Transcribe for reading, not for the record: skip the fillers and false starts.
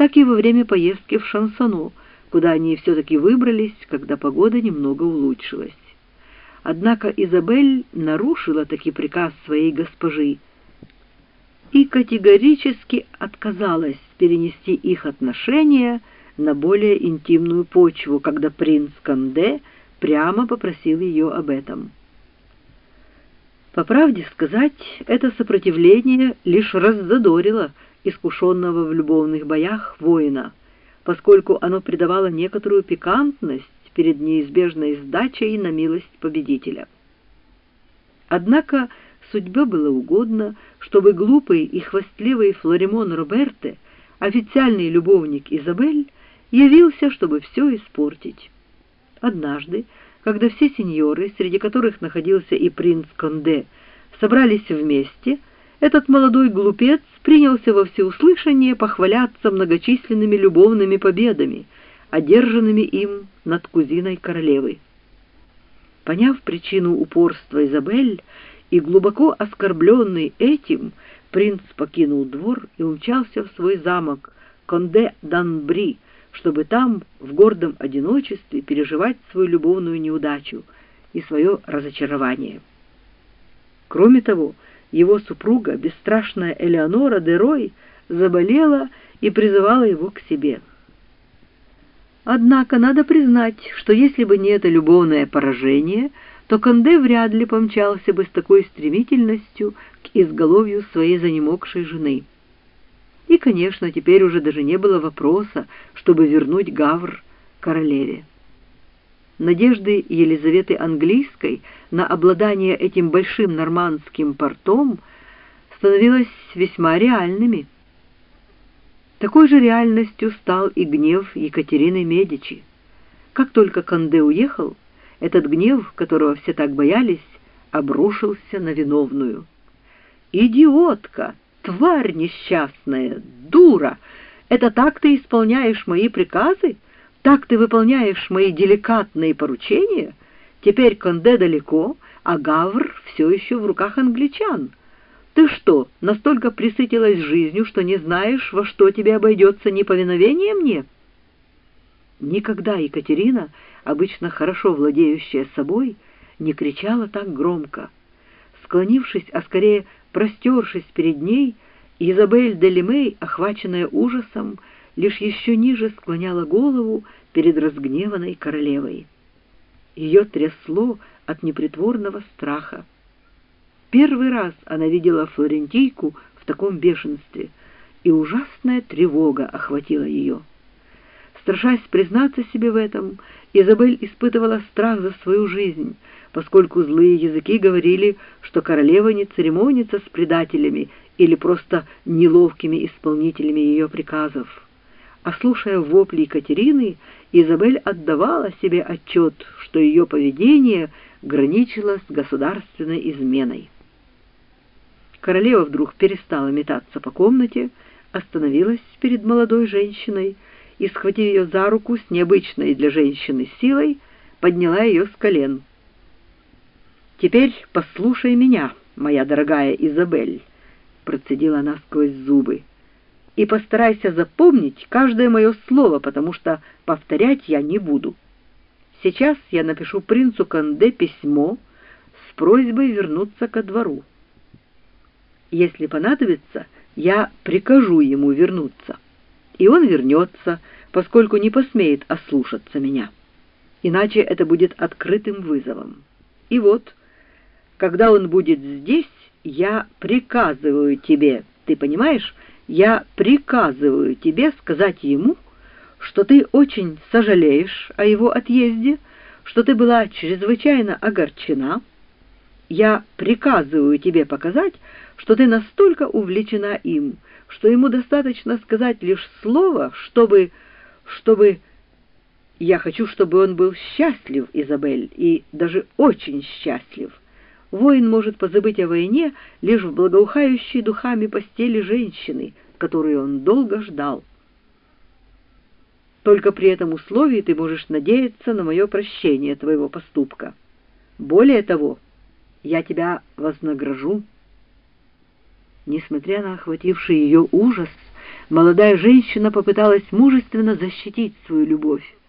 так и во время поездки в Шансоно, куда они все-таки выбрались, когда погода немного улучшилась. Однако Изабель нарушила таки приказ своей госпожи и категорически отказалась перенести их отношения на более интимную почву, когда принц Конде прямо попросил ее об этом. По правде сказать, это сопротивление лишь раззадорило искушенного в любовных боях воина, поскольку оно придавало некоторую пикантность перед неизбежной сдачей на милость победителя. Однако судьбе было угодно, чтобы глупый и хвастливый Флоримон Роберте, официальный любовник Изабель, явился, чтобы все испортить. Однажды, когда все сеньоры, среди которых находился и принц Конде, собрались вместе, этот молодой глупец принялся во всеуслышание похваляться многочисленными любовными победами, одержанными им над кузиной королевы. Поняв причину упорства Изабель и глубоко оскорбленный этим, принц покинул двор и умчался в свой замок Конде-Данбри, чтобы там, в гордом одиночестве, переживать свою любовную неудачу и свое разочарование. Кроме того, его супруга, бесстрашная Элеонора де Рой, заболела и призывала его к себе. Однако надо признать, что если бы не это любовное поражение, то Конде вряд ли помчался бы с такой стремительностью к изголовью своей занемогшей жены. И, конечно, теперь уже даже не было вопроса, чтобы вернуть Гавр королеве. Надежды Елизаветы Английской на обладание этим большим нормандским портом становились весьма реальными. Такой же реальностью стал и гнев Екатерины Медичи. Как только Конде уехал, этот гнев, которого все так боялись, обрушился на виновную. «Идиотка! Тварь несчастная! Дура! Это так ты исполняешь мои приказы? Так ты выполняешь мои деликатные поручения? Теперь Конде далеко, а Гавр все еще в руках англичан. Ты что, настолько пресытилась жизнью, что не знаешь, во что тебе обойдется неповиновение мне?» Никогда Екатерина, обычно хорошо владеющая собой, не кричала так громко. Склонившись, а скорее простершись перед ней, Изабель де Лимей, охваченная ужасом, лишь еще ниже склоняла голову перед разгневанной королевой. Ее трясло от непритворного страха. Первый раз она видела флорентийку в таком бешенстве, и ужасная тревога охватила ее. Страшась признаться себе в этом, Изабель испытывала страх за свою жизнь, поскольку злые языки говорили, что королева не церемонится с предателями или просто неловкими исполнителями ее приказов. А слушая вопли Екатерины, Изабель отдавала себе отчет, что ее поведение граничило с государственной изменой. Королева вдруг перестала метаться по комнате, остановилась перед молодой женщиной и, схватив ее за руку с необычной для женщины силой, подняла ее с колен. «Теперь послушай меня, моя дорогая Изабель», — процедила она сквозь зубы, «и постарайся запомнить каждое мое слово, потому что повторять я не буду. Сейчас я напишу принцу Конде письмо с просьбой вернуться ко двору. Если понадобится, я прикажу ему вернуться, и он вернется, поскольку не посмеет ослушаться меня. Иначе это будет открытым вызовом. И вот, когда он будет здесь, я приказываю тебе, ты понимаешь, я приказываю тебе сказать ему, что ты очень сожалеешь о его отъезде, что ты была чрезвычайно огорчена. Я приказываю тебе показать, что ты настолько увлечена им, что ему достаточно сказать лишь слово, чтобы... Я хочу, чтобы он был счастлив, Изабель, и даже очень счастлив. Воин может позабыть о войне лишь в благоухающей духами постели женщины, которую он долго ждал. Только при этом условии ты можешь надеяться на мое прощение твоего поступка. Более того, я тебя вознагражу». Несмотря на охвативший ее ужас, Молодая женщина попыталась мужественно защитить свою любовь.